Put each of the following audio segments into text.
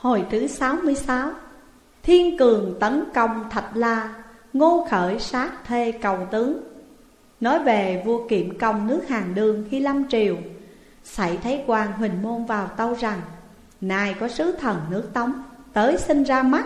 Hồi thứ 66. Thiên Cường tấn công Thạch La, Ngô Khởi sát thê cầu tướng. Nói về vua Kiệm Công nước Hàn Đương khi lâm triều, sảy thấy quan Huỳnh Môn vào tâu rằng: nay có sứ thần nước Tống tới xin ra mắt.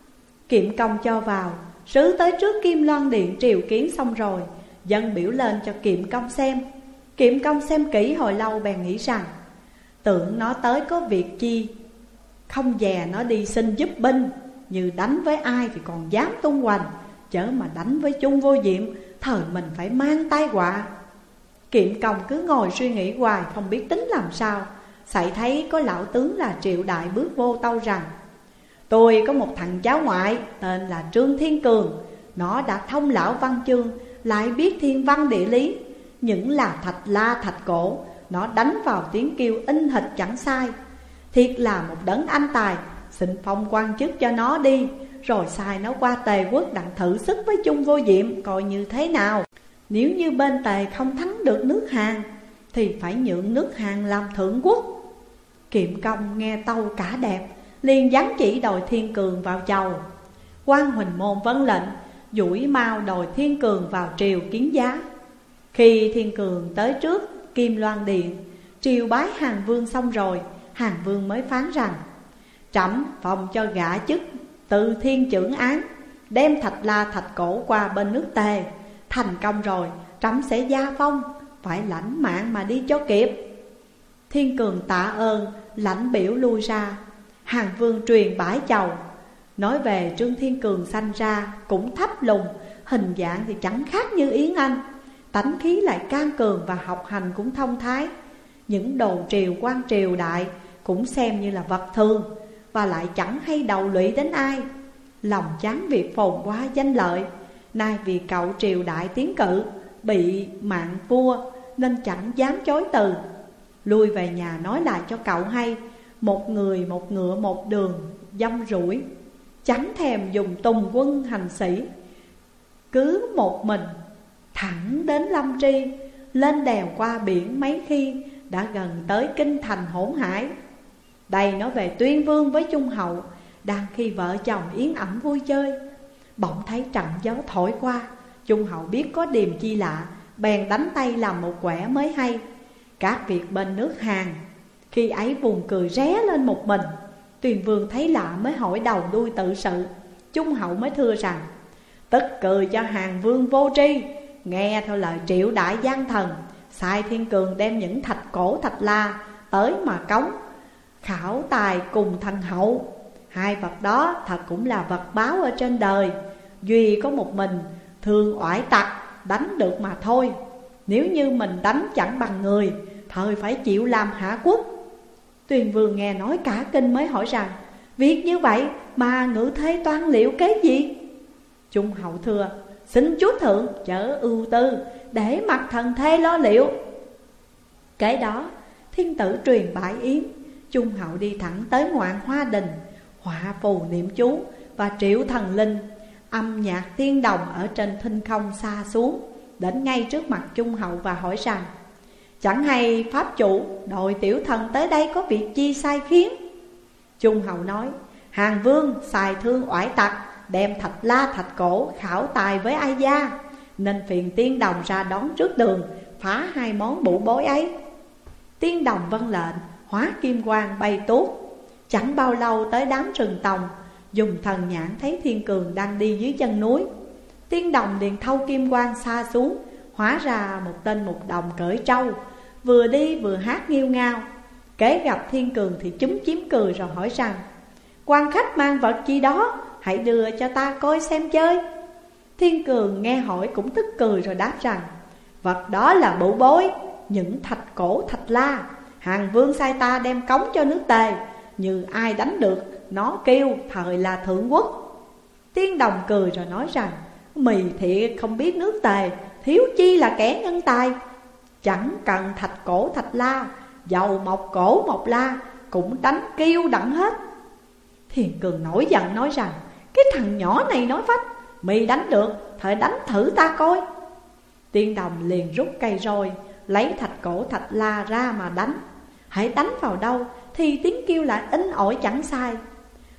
Kiệm Công cho vào, sứ tới trước Kim Loan Điện triều kiến xong rồi, dâng biểu lên cho Kiệm Công xem. Kiệm Công xem kỹ hồi lâu bèn nghĩ rằng: tưởng nó tới có việc chi, không dè nó đi xin giúp binh. Như đánh với ai thì còn dám tung hoành, chớ mà đánh với Chung Vô Diệm, thời mình phải mang tai họa. Kiệm Công cứ ngồi suy nghĩ hoài không biết tính làm sao. Sảy thấy có lão tướng là Triệu Đại bước vô tâu rằng: tôi có một thằng cháu ngoại tên là Trương Thiên Cường. Nó đã thông lão văn chương, lại biết thiên văn địa lý. Những là Thạch La Thạch Cổ, nó đánh vào tiếng kêu in hịch chẳng sai. Thiệt là một đấng anh tài, xin phong quan chức cho nó đi, rồi sai nó qua Tề quốc đặng thử sức với Chung Vô Diệm coi như thế nào. Nếu như bên Tề không thắng được nước Hàn, thì phải nhượng nước Hàn làm thượng quốc. Kiệm Công nghe tâu cả đẹp, liền giáng chỉ đòi Thiên Cường vào chầu. Quan Huỳnh Môn vâng lệnh, duỗi mau đòi Thiên Cường vào triều kiến giá. Khi Thiên Cường tới trước Kim Loan Điện, triều bái Hàn Vương xong rồi, Hàn Vương mới phán rằng: trẫm phòng cho gã chức Từ Thiên chưởng án, đem Thạch La Thạch Cổ qua bên nước Tề. Thành công rồi, trẫm sẽ gia phong, phải lãnh mạng mà đi cho kịp. Thiên Cường tạ ơn, lãnh biểu lui ra. Hàn Vương truyền bãi chầu. Nói về Trương Thiên Cường sanh ra cũng thấp lùng, hình dạng thì chẳng khác như Yến Anh, tánh khí lại can cường và học hành cũng thông thái. Những đồ triều quan triều đại cũng xem như là vật thường, và lại chẳng hay đầu lụy đến ai. Lòng chán việc phồn hoa danh lợi, nay vì cậu triều đại tiến cử, bị mạng vua nên chẳng dám chối từ. Lui về nhà nói lại cho cậu hay, một người một ngựa một đường dông rủi, chẳng thèm dùng tùng quân hành sĩ. Cứ một mình thẳng đến Lâm Tri, lên đèo qua biển mấy khi đã gần tới kinh thành Hỗn Hải. Đây nói về Tuyên Vương với Trung Hậu, đang khi vợ chồng yến ẩm vui chơi, bỗng thấy trận gió thổi qua. Trung Hậu biết có điềm chi lạ, bèn đánh tay làm một quẻ mới hay. Các việc bên nước Hàn khi ấy vùng cười ré lên một mình. Tuyên Vương thấy lạ mới hỏi đầu đuôi tự sự. Trung Hậu mới thưa rằng: tức cười cho Hàn Vương vô tri, nghe theo lời Triệu Đại gian thần, sai Thiên Cường đem những thạch cổ Thạch La tới mà cống khảo tài cùng thần hậu. Hai vật đó thật cũng là vật báo ở trên đời, duy có một mình thường oải tặc đánh được mà thôi. Nếu như mình đánh chẳng bằng người, thời phải chịu làm hạ quốc. Tuyên Vương nghe nói cả kinh mới hỏi rằng: việc như vậy mà ngự thế toan liệu kế gì? Trung Hậu thưa: xin chúa thượng chớ ưu tư, để mặc thần thê lo liệu. Kế đó thiên tử truyền bãi yến. Trung Hậu đi thẳng tới Ngoạn Hoa Đình, họa phù niệm chú và triệu thần linh. Âm nhạc tiên đồng ở trên thinh không xa xuống, đến ngay trước mặt Trung Hậu và hỏi rằng: chẳng hay pháp chủ đội tiểu thần tới đây có việc chi sai khiến? Trung Hậu nói: Hàn Vương xài thương oải tặc, đem Thạch La Thạch Cổ khảo tài với ai gia, nên phiền tiên đồng ra đón trước đường, phá hai món bụ bối ấy. Tiên đồng vâng lệnh, hóa kim quang bay tuốt. Chẳng bao lâu tới đám rừng tòng, dùng thần nhãn thấy Thiên Cường đang đi dưới chân núi. Tiên đồng liền thâu kim quang xa xuống, hóa ra một tên mục đồng cởi trâu, vừa đi vừa hát nghêu ngao. Kế gặp Thiên Cường thì chúm chím cười rồi hỏi rằng: quan khách mang vật chi đó, hãy đưa cho ta coi xem chơi. Thiên Cường nghe hỏi cũng tức cười rồi đáp rằng: vật đó là bụ bối, những thạch cổ Thạch La. Hàn Vương sai ta đem cống cho nước Tề, như ai đánh được nó kêu thời là thượng quốc. Tiên đồng cười rồi nói rằng: mì thiệt không biết nước Tề, thiếu chi là kẻ nhân tài. Chẳng cần thạch cổ Thạch La, dầu một cổ một la cũng đánh kêu đặng hết. Thiên Cường nổi giận nói rằng: cái thằng nhỏ này nói phách, mì đánh được thời đánh thử ta coi. Tiên đồng liền rút cây roi, lấy thạch cổ Thạch La ra mà đánh. Hãy đánh vào đâu thì tiếng kêu lại in ỏi chẳng sai.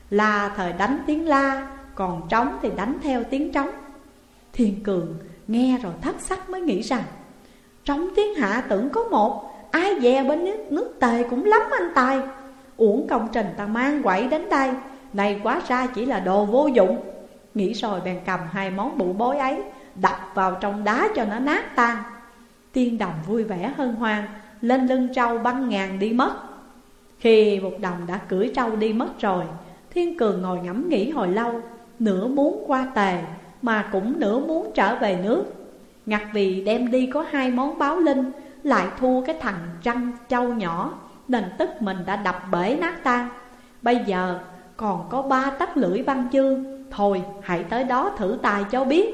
La thời đánh tiếng la, còn trống thì đánh theo tiếng trống. Thiên Cường nghe rồi thất sắc mới nghĩ rằng trống thiên hạ tưởng có một, ai dè bên nước Tề cũng lắm anh tài. Uổng công trình ta mang quậy đến đây, này quá ra chỉ là đồ vô dụng. Nghĩ rồi bèn cầm hai món bụ bối ấy đập vào trong đá cho nó nát tan. Tiên đồng vui vẻ hân hoan, lên lưng trâu băng ngàn đi mất. Khi một đồng đã cưỡi trâu đi mất rồi, Thiên Cường ngồi ngẫm nghĩ hồi lâu, nửa muốn qua Tề mà cũng nửa muốn trở về nước. Ngặt vì đem đi có hai món báo linh, lại thua cái thằng trăng trâu nhỏ, nên tức mình đã đập bể nát tan. Bây giờ còn có 3 tấc lưỡi văn chương, thôi hãy tới đó thử tài cho biết.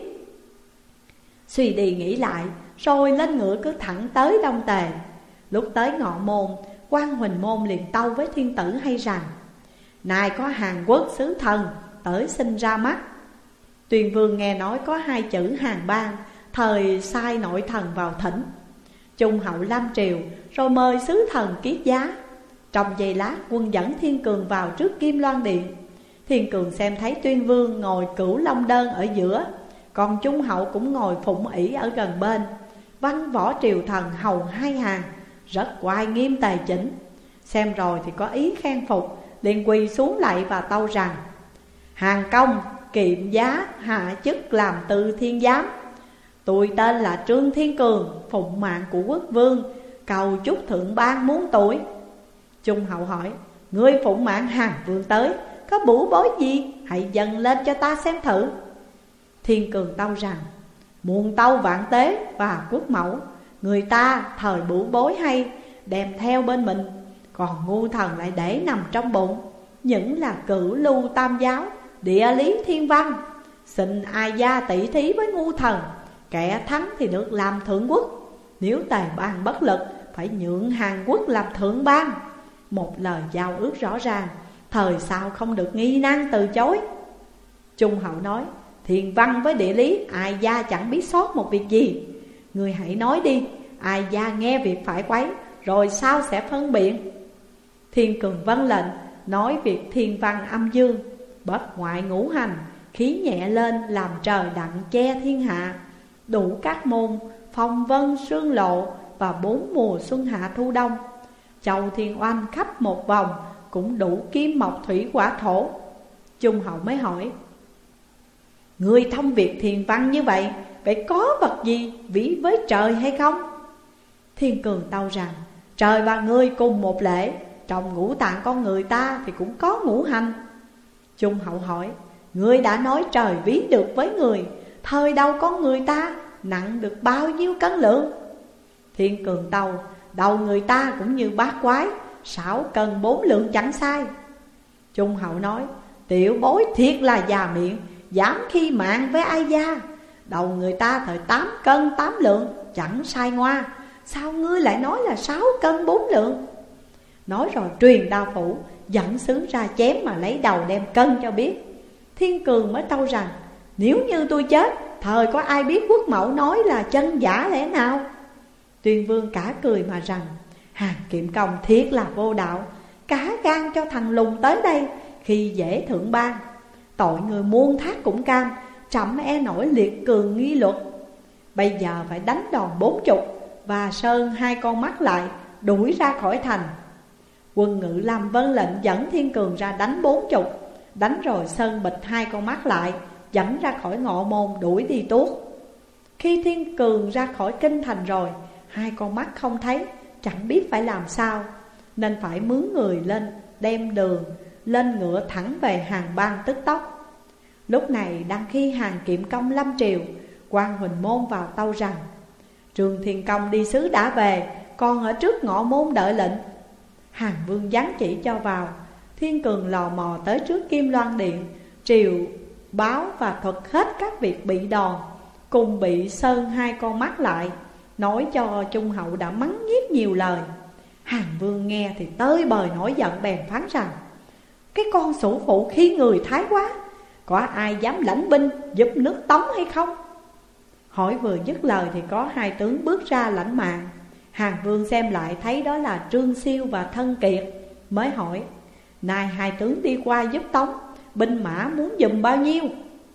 Suy đi nghĩ lại, rồi lên ngựa cứ thẳng tới Đông Tề. Lúc tới Ngọ Môn, Quan Huỳnh Môn liền tâu với thiên tử hay rằng: này có Hàn Quốc sứ thần tới xin ra mắt. Tuyền Vương nghe nói có 2 chữ Hàn Bang, thời sai nội thần vào thỉnh. Trung hậu Lam Triều rồi mời sứ thần kiết giá. Trong giây lát quân dẫn Thiên Cường vào trước Kim Loan Điện. Thiên Cường xem thấy Tuyên Vương ngồi Cửu Long Đơn ở giữa, còn Trung hậu cũng ngồi phụng ỷ ở gần bên. Văn võ triều thần hầu 2 hàng, rất oai nghiêm tề chỉnh. Xem rồi thì có ý khen phục, liền quỳ xuống lạy và tâu rằng: Hàn công kiệm giá hạ chức làm Từ Thiên Giám. Tôi tên là Trương Thiên Cường, phụng mạng của quốc vương, cầu chúc thượng ban muốn tuổi. Trung hậu hỏi: ngươi phụng mạng Hàn vương tới, có bủ bối gì? Hãy dâng lên cho ta xem thử. Thiên Cường tâu rằng: muôn tâu vạn tế và quốc mẫu, người ta thời bủ bối hay đem theo bên mình, còn ngu thần lại để nằm trong bụng. Những là cửu lưu tam giáo, địa lý thiên văn. Xin ai gia tỷ thí với ngu thần, kẻ thắng thì được làm thượng quốc. Nếu Tề bang bất lực, phải nhượng Hàn Quốc làm thượng bang. Một lời giao ước rõ ràng, thời sau không được nghi nan từ chối. Trung hậu nói: thiên văn với địa lý, ai gia chẳng biết sót một việc gì. Người hãy nói đi, ai gia nghe việc phải quấy, rồi sao sẽ phân biện. Thiên Cường vâng lệnh, nói việc thiên văn âm dương, bất ngoại ngũ hành, khí nhẹ lên làm trời đặng che thiên hạ. Đủ các môn, phong vân sương lộ và 4 mùa xuân hạ thu đông. Châu thiên oanh khắp một vòng, cũng đủ kim mộc thủy hỏa thổ. Trung hậu mới hỏi: người thông việc thiên văn như vậy, vậy có vật gì vĩ với trời hay không? Thiên Cường tâu rằng: trời và người cùng một lễ, trong ngũ tạng con người ta thì cũng có ngũ hành. Trung hậu hỏi: ngươi đã nói trời ví được với người, thời đâu con người ta nặng được bao nhiêu cân lượng? Thiên Cường tâu: đầu người ta cũng như bát quái, 6 cân 4 lượng chẳng sai. Trung hậu nói: tiểu bối thiệt là già miệng, dám khi mạng với ai gia. Đầu người ta thời 8 cân 8 lượng chẳng sai ngoa, sao ngươi lại nói là 6 cân 4 lượng? Nói rồi truyền đao phủ, dẫn sứ ra chém mà lấy đầu đem cân cho biết. Thiên Cường mới tâu rằng: nếu như tôi chết, thời có ai biết quốc mẫu nói là chân giả lẽ nào? Tuyên Vương cả cười mà rằng: Hàn Kiệm Công thiệt là vô đạo, cả gan cho thằng lùn tới đây khi dễ thượng ban. Tội người muôn thác cũng cam, trẫm e nổi liệt cường nghi luật. Bây giờ phải đánh đòn 40 và sơn 2 con mắt lại, đuổi ra khỏi thành. Quân Ngự Lâm vâng lệnh dẫn Thiên Cường ra đánh 40. Đánh rồi sơn bịch 2 con mắt lại, dẫn ra khỏi Ngọ Môn đuổi đi tuốt. Khi Thiên Cường ra khỏi kinh thành rồi, 2 con mắt không thấy, chẳng biết phải làm sao, nên phải mướn người lên đem đường, lên ngựa thẳng về Hàn Bang tức tốc. Lúc này đang khi Hàn Kiệm Công lâm triều, Quan Huỳnh Môn vào tâu rằng: Trương Thiên Công đi sứ đã về, còn ở trước Ngọ Môn đợi lệnh. Hàn Vương giáng chỉ cho vào. Thiên Cường lò mò tới trước Kim Loan Điện, triều báo và thuật hết các việc bị đòn, cùng bị sơn 2 con mắt lại, nói cho Trung hậu đã mắng nhiếc nhiều lời. Hàn Vương nghe thì tơi bời nổi giận, bèn phán rằng: cái con sủ phụ khi người thái quá, có ai dám lãnh binh giúp nước Tống hay không? Hỏi vừa dứt lời thì có 2 tướng bước ra lãnh mạng. Hàn Vương xem lại thấy đó là Trương Siêu và Thân Kiệt, mới hỏi: Nay hai tướng đi qua giúp Tống, binh mã muốn giùm bao nhiêu?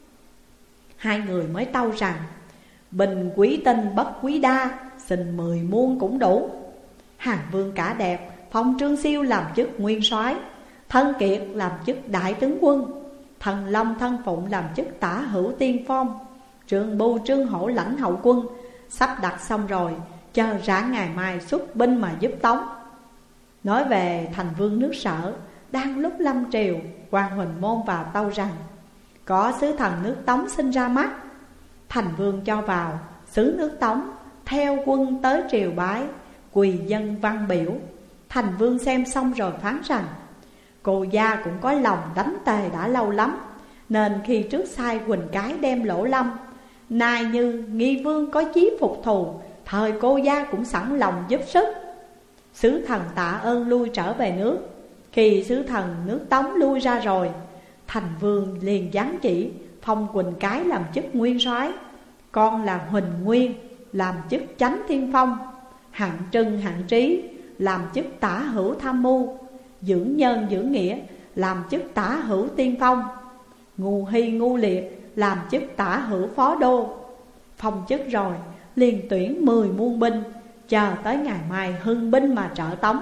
Hai người mới tâu rằng: bình quý tinh bất quý đa, xin 10 muôn cũng đủ. Hàn Vương cả đẹp phong Trương Siêu làm chức nguyên soái, Thân Kiệt làm chức đại tướng quân, Thần Long Thân Phụng làm chức tả hữu tiên phong, Trương Bưu Trương Hổ lãnh hậu quân. Sắp đặt xong rồi, chờ rã ngày mai xuất binh mà giúp Tống. Nói về thành vương nước Sở, đang lúc lâm triều, quan Huỳnh Môn vào tâu rằng: có sứ thần nước Tống sinh ra mắt. Thành vương cho vào, sứ nước Tống theo quân tới triều bái, quỳ dân văn biểu. Thành vương xem xong rồi phán rằng: cô gia cũng có lòng đánh Tề đã lâu lắm, nên khi trước sai Quỳnh Cái đem Lỗ Lâm, nay như nghi vương có chí phục thù, thời cô gia cũng sẵn lòng giúp sức. Sứ thần tạ ơn lui trở về nước. Khi sứ thần nước Tống lui ra rồi, thành vương liền giáng chỉ phong Quỳnh Cái làm chức nguyên soái, con là Huỳnh Nguyên làm chức chánh thiên phong, Hạng Trân Hạng Trí làm chức tả hữu tham mưu, Dưỡng Nhân Dưỡng Nghĩa làm chức tả hữu tiên phong, Ngu Hy Ngu Liệt làm chức tả hữu phó đô. Phong chức rồi liền tuyển 10 muôn binh, chờ tới ngày mai hưng binh mà trợ Tống.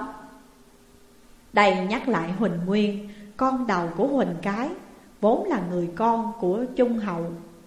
Đây nhắc lại Huỳnh Nguyên, con đầu của Huỳnh Cái, vốn là người con của Trung Hậu.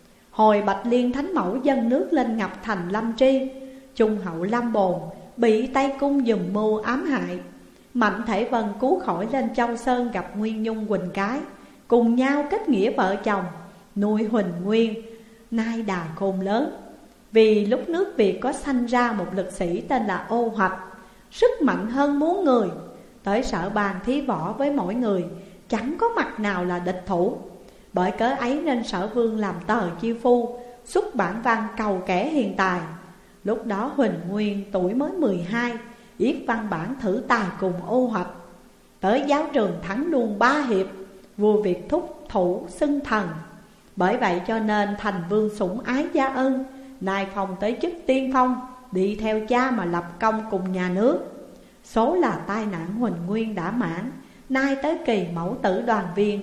Hồi Bạch Liên Thánh Mẫu dâng nước lên ngập thành Lâm Tri, Trung Hậu Lâm Bồn bị Tây Cung dùm mưu ám hại. Mạnh Thể Vân cứu khỏi lên Châu Sơn gặp Nguyên Nhung Quỳnh Cái, cùng nhau kết nghĩa vợ chồng, nuôi Huỳnh Nguyên, nay đà khôn lớn. Vì lúc nước Việt có sanh ra một lực sĩ tên là Ô Hoạch, sức mạnh hơn muôn người. Tới Sở bàn thí võ với mỗi người, chẳng có mặt nào là địch thủ. Bởi cớ ấy nên Sở Vương làm tờ chiêu phu, xuất bản văn cầu kẻ hiền tài. Lúc đó Huỳnh Nguyên tuổi mới 12, viết văn bản thử tài cùng Ô Hoạch. Tới giáo trường thắng luôn 3 hiệp, vua Việt thúc thủ xưng thần. Bởi vậy cho nên thành vương sủng ái gia ân, nay phong tới chức tiên phong, đi theo cha mà lập công cùng nhà nước. Số là tai nạn Huỳnh Nguyên đã mãn, nay tới kỳ mẫu tử đoàn viên.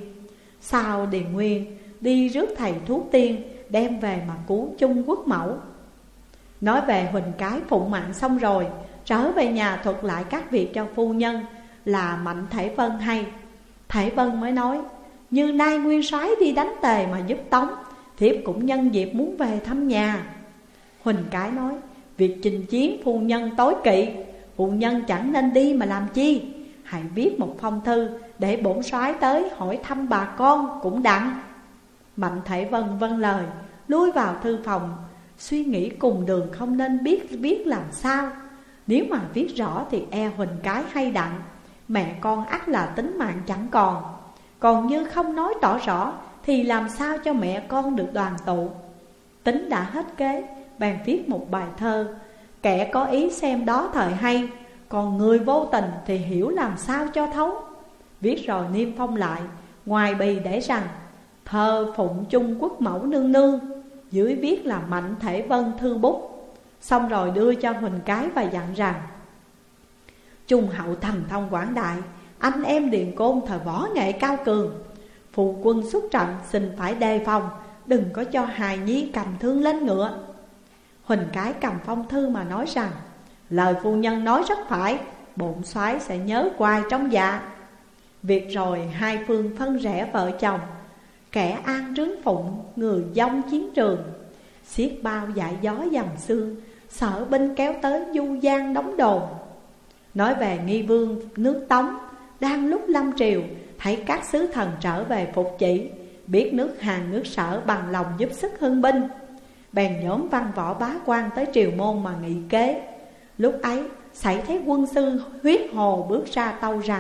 Sau Điền Nguyên đi rước thầy thuốc tiên, đem về mà cứu Trung Quốc mẫu. Nói về Huỳnh Cái phụng mạng xong rồi, trở về nhà thuật lại các việc cho phu nhân là Mạnh Thể Vân hay. Thể Vân mới nói: như nay nguyên soái đi đánh Tề mà giúp Tống, thiếp cũng nhân dịp muốn về thăm nhà. Huỳnh Cái nói: việc chinh chiến phu nhân tối kỵ, phu nhân chẳng nên đi mà làm chi. Hãy viết một phong thư để bổn soái tới hỏi thăm bà con cũng đặng. Mạnh Thể Vân vâng lời, lui vào thư phòng, suy nghĩ cùng đường không nên viết làm sao. Nếu mà viết rõ thì e Huỳnh Cái hay đặng, mẹ con ắt là tính mạng chẳng còn. Còn như không nói tỏ rõ thì làm sao cho mẹ con được đoàn tụ. Tính đã hết kế, bèn viết một bài thơ. Kẻ có ý xem đó thời hay, còn người vô tình thì hiểu làm sao cho thấu. Viết rồi niêm phong lại, ngoài bì để rằng: thơ phụng Trung Quốc mẫu nương nương. Dưới viết là Mạnh Thể Vân thư bút. Xong rồi đưa cho Huỳnh Cái và dặn rằng: Trung Hậu thần thông quảng đại, anh em Điền Côn thời võ nghệ cao cường, phụ quân xuất trận xin phải đề phòng, đừng có cho hài nhi cầm thương lên ngựa. Huỳnh Cái cầm phong thư mà nói rằng: lời phu nhân nói rất phải, bổn soái sẽ nhớ hoài trong dạ. Việc rồi hai phương phân rẽ vợ chồng, kẻ an trướng phụng, người dông chiến trường. Xiết bao dại gió dầm sương, sở binh kéo tới du giang đóng đồn. Nói về nghi vương nước Tống, đang lúc lâm triều, thấy các sứ thần trở về phục chỉ, biết nước Hàn nước Sở bằng lòng giúp sức hưng binh, bèn nhóm văn võ bá quan tới triều môn mà nghị kế. Lúc ấy xảy thấy quân sư Huyết Hồ bước ra tâu rằng: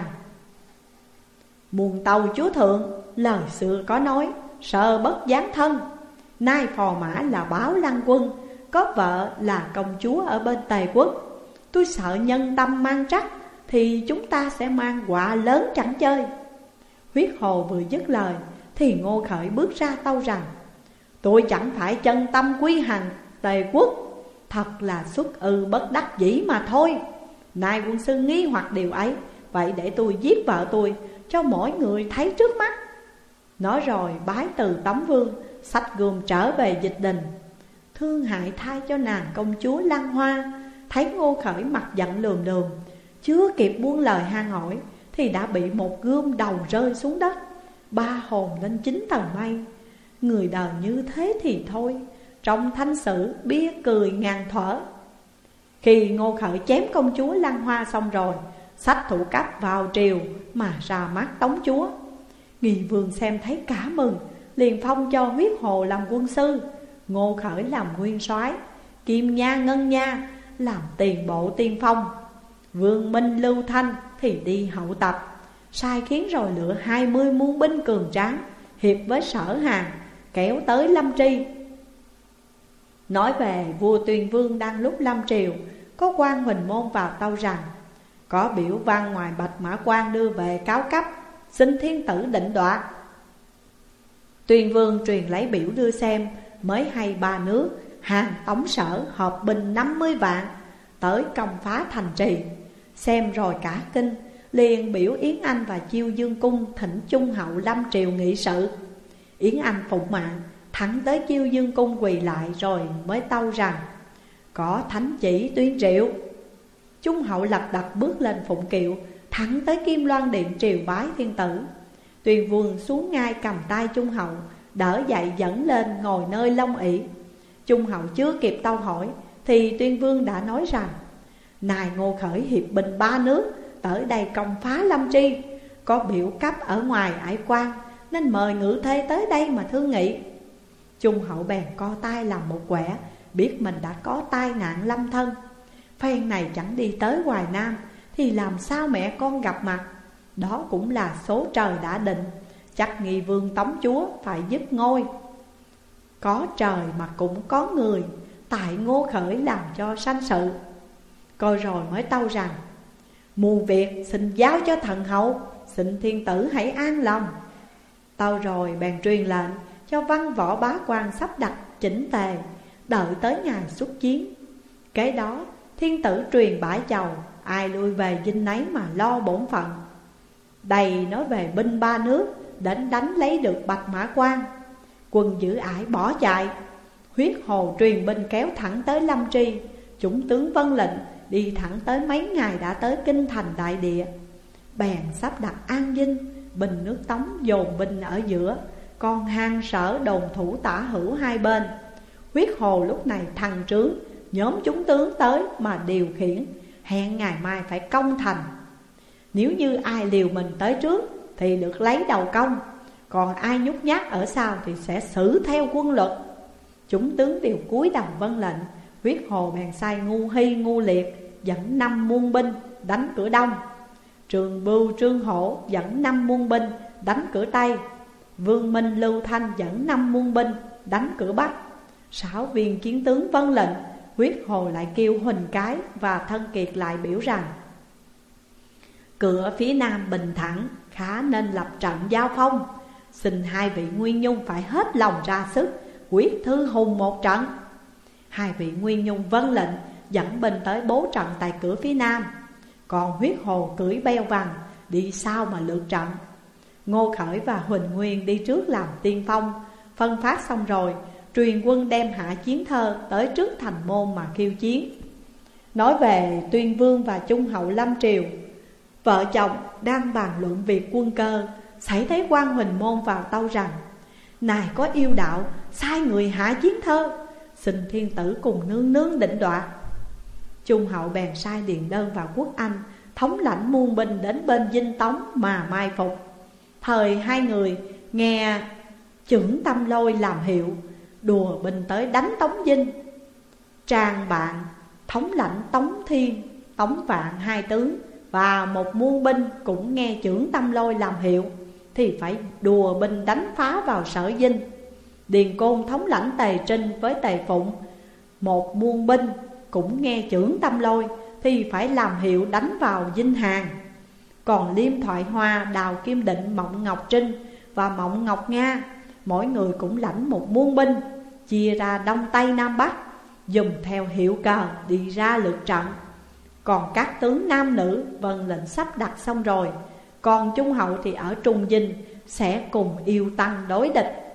muôn tâu chúa thượng, lời xưa có nói sợ bất giáng thân. Nay phò mã là Báo Lăng quân, có vợ là công chúa ở bên Tề quốc. Tôi sợ nhân tâm mang trách, thì chúng ta sẽ mang họa lớn chẳng chơi. Huyết Hồ vừa dứt lời thì Ngô Khởi bước ra tâu rằng: tôi chẳng phải chân tâm quy hàng Tề quốc, thật là xuất bất đắc dĩ mà thôi. Nay quân sư nghi hoặc điều ấy vậy để tôi giết vợ tôi cho mỗi người thấy trước mắt. Nói rồi bái từ Tống Vương, xách gươm trở về Dịch Đình. Thương hại thay cho nàng công chúa Lăng Hoa, thấy Ngô Khởi mặt giận lườm lườm, chưa kịp buông lời han hỏi thì đã bị một gươm đầu rơi xuống đất, ba hồn lên 9 tầng mây. Người đời như thế thì thôi, trong thanh sử bia cười ngàn thuở. Khi Ngô Khởi chém công chúa Lăng Hoa xong rồi, xách thủ cấp vào triều mà ra mắt Tống chúa. Nghi Vương xem thấy cả mừng, liền phong cho Huyết Hồ làm quân sư, Ngô Khởi làm nguyên soái, Kim Nha Ngân Nha làm tiền bộ tiên phong, Vương Minh Lưu Thanh thì đi hậu tập. Sai khiến rồi lựa 20 muôn binh cường tráng hiệp với Sở Hàn, kéo tới Lâm Tri. Nói về vua Tuyền Vương đang lúc lâm triều, có quan Huỳnh Môn vào tâu rằng có biểu văn ngoài Bạch Mã Quan đưa về cáo cấp, xin thiên tử định đoạt. Tuyền Vương truyền lấy biểu đưa xem, mới hay 3 nước Hàn Tống Sở hợp binh 50 vạn tới công phá thành trì. Xem rồi cả kinh, liền biểu Yến Anh và Chiêu Dương Cung thỉnh Trung Hậu lâm triều nghị sự. Yến Anh phụng mạng, thẳng tới Chiêu Dương Cung quỳ lại rồi mới tâu rằng có thánh chỉ tuyên triệu. Trung Hậu lật đật bước lên phụng kiệu, thẳng tới Kim Loan Điện triều bái thiên tử. Tuyền Vương xuống ngai cầm tay Trung Hậu, đỡ dậy dẫn lên ngồi nơi long ỷ. Trung Hậu chưa kịp tâu hỏi thì Tuyên Vương đã nói rằng nài Ngô Khởi hiệp binh 3 nước tới đây công phá Lâm Tri, có biểu cấp ở ngoài ải quan, nên mời ngự thê tới đây mà thương nghị. Trung Hậu bèn co tay làm một quẻ, biết mình đã có tai nạn lâm thân. Phen này chẳng đi tới Hoài Nam thì làm sao mẹ con gặp mặt. Đó cũng là số trời đã định, chắc Nghi Vương Tống chúa phải giúp ngôi. Có trời mà cũng có người, tại Ngô Khởi làm cho sanh sự. Coi rồi mới tâu rằng muôn việc xin giao cho thần hậu, xin thiên tử hãy an lòng. Tâu rồi bèn truyền lệnh cho văn võ bá quan sắp đặt chỉnh tề, đợi tới ngày xuất chiến. Kế đó thiên tử truyền bãi chầu, ai lui về dinh nấy mà lo bổn phận. Đầy nói về binh 3 nước đến đánh lấy được Bạch Mã Quan. Quân giữ ải bỏ chạy, Huyết Hồ truyền binh kéo thẳng tới Lâm Tri. Chúng tướng vâng lệnh đi thẳng tới mấy ngày đã tới kinh thành đại địa. Bèn sắp đặt an dinh, binh nước Tống dồn binh ở giữa, còn Hàn Sở đồn thủ tả hữu hai bên. Huyết Hồ lúc này thằng trướng, nhóm chúng tướng tới mà điều khiển, hẹn ngày mai phải công thành. Nếu như ai liều mình tới trước thì được lấy đầu công, còn ai nhút nhát ở sau thì sẽ xử theo quân luật. Chúng tướng đều cúi đầu vâng lệnh. Huyết Hồ bèn sai Ngu Hy, Ngu Liệt dẫn 5 muôn binh đánh cửa đông, Trường Bưu, Trương Hổ dẫn 5 muôn binh đánh cửa tây, Vương Minh, Lưu Thanh dẫn 5 muôn binh đánh cửa bắc. 6 viên chiến tướng vâng lệnh. Huyết Hồ lại kêu Huỳnh Cái và Thân Kiệt lại biểu rằng cửa phía nam bình thản, khá nên lập trận giao phong. Xin 2 vị Nguyên Nhung phải hết lòng ra sức, quyết thư hùng một trận. 2 vị Nguyên Nhung vâng lệnh, dẫn binh tới bố trận tại cửa phía nam. Còn Huyết Hồ cưỡi beo vàng đi sau mà lượt trận. Ngô Khởi và Huỳnh Nguyên đi trước làm tiên phong. Phân phát xong rồi, truyền quân đem hạ chiến thơ tới trước thành môn mà khiêu chiến. Nói về Tuyên Vương và Trung Hậu lâm triều, vợ chồng đang bàn luận việc quân cơ, xảy thấy quan Huỳnh Môn vào tâu rằng nài có yêu đạo, sai người hạ chiến thơ, xin thiên tử cùng nương nương định đoạt. Trung Hậu bèn sai điền đơn vào quốc Anh, thống lãnh muôn binh đến bên dinh Tống mà mai phục. Thời 2 người nghe Chưởng Tâm Lôi làm hiệu, đùa binh tới đánh Tống Dinh. Tràng Bạn thống lãnh Tống Thiên, Tống Vạn 2 tướng và 1 muôn binh cũng nghe Chưởng Tâm Lôi làm hiệu, thì phải đùa binh đánh phá vào Sở Dinh. Điền Côn thống lãnh Tề Trinh với Tề Phụng, 1 muôn binh cũng nghe Chưởng Tâm Lôi, thì phải làm hiệu đánh vào Dinh Hàn. Còn Liêm Thoại Hoa, Đào Kim Định, Mộng Ngọc Trinh và Mộng Ngọc Nga, mỗi người cũng lãnh 1 muôn binh, chia ra đông tây nam bắc, dùng theo hiệu cờ đi ra lượt trận. Còn các tướng nam nữ vâng lệnh sắp đặt xong rồi. Còn Trung hậu thì ở Trung Dinh sẽ cùng Yêu Tăng đối địch.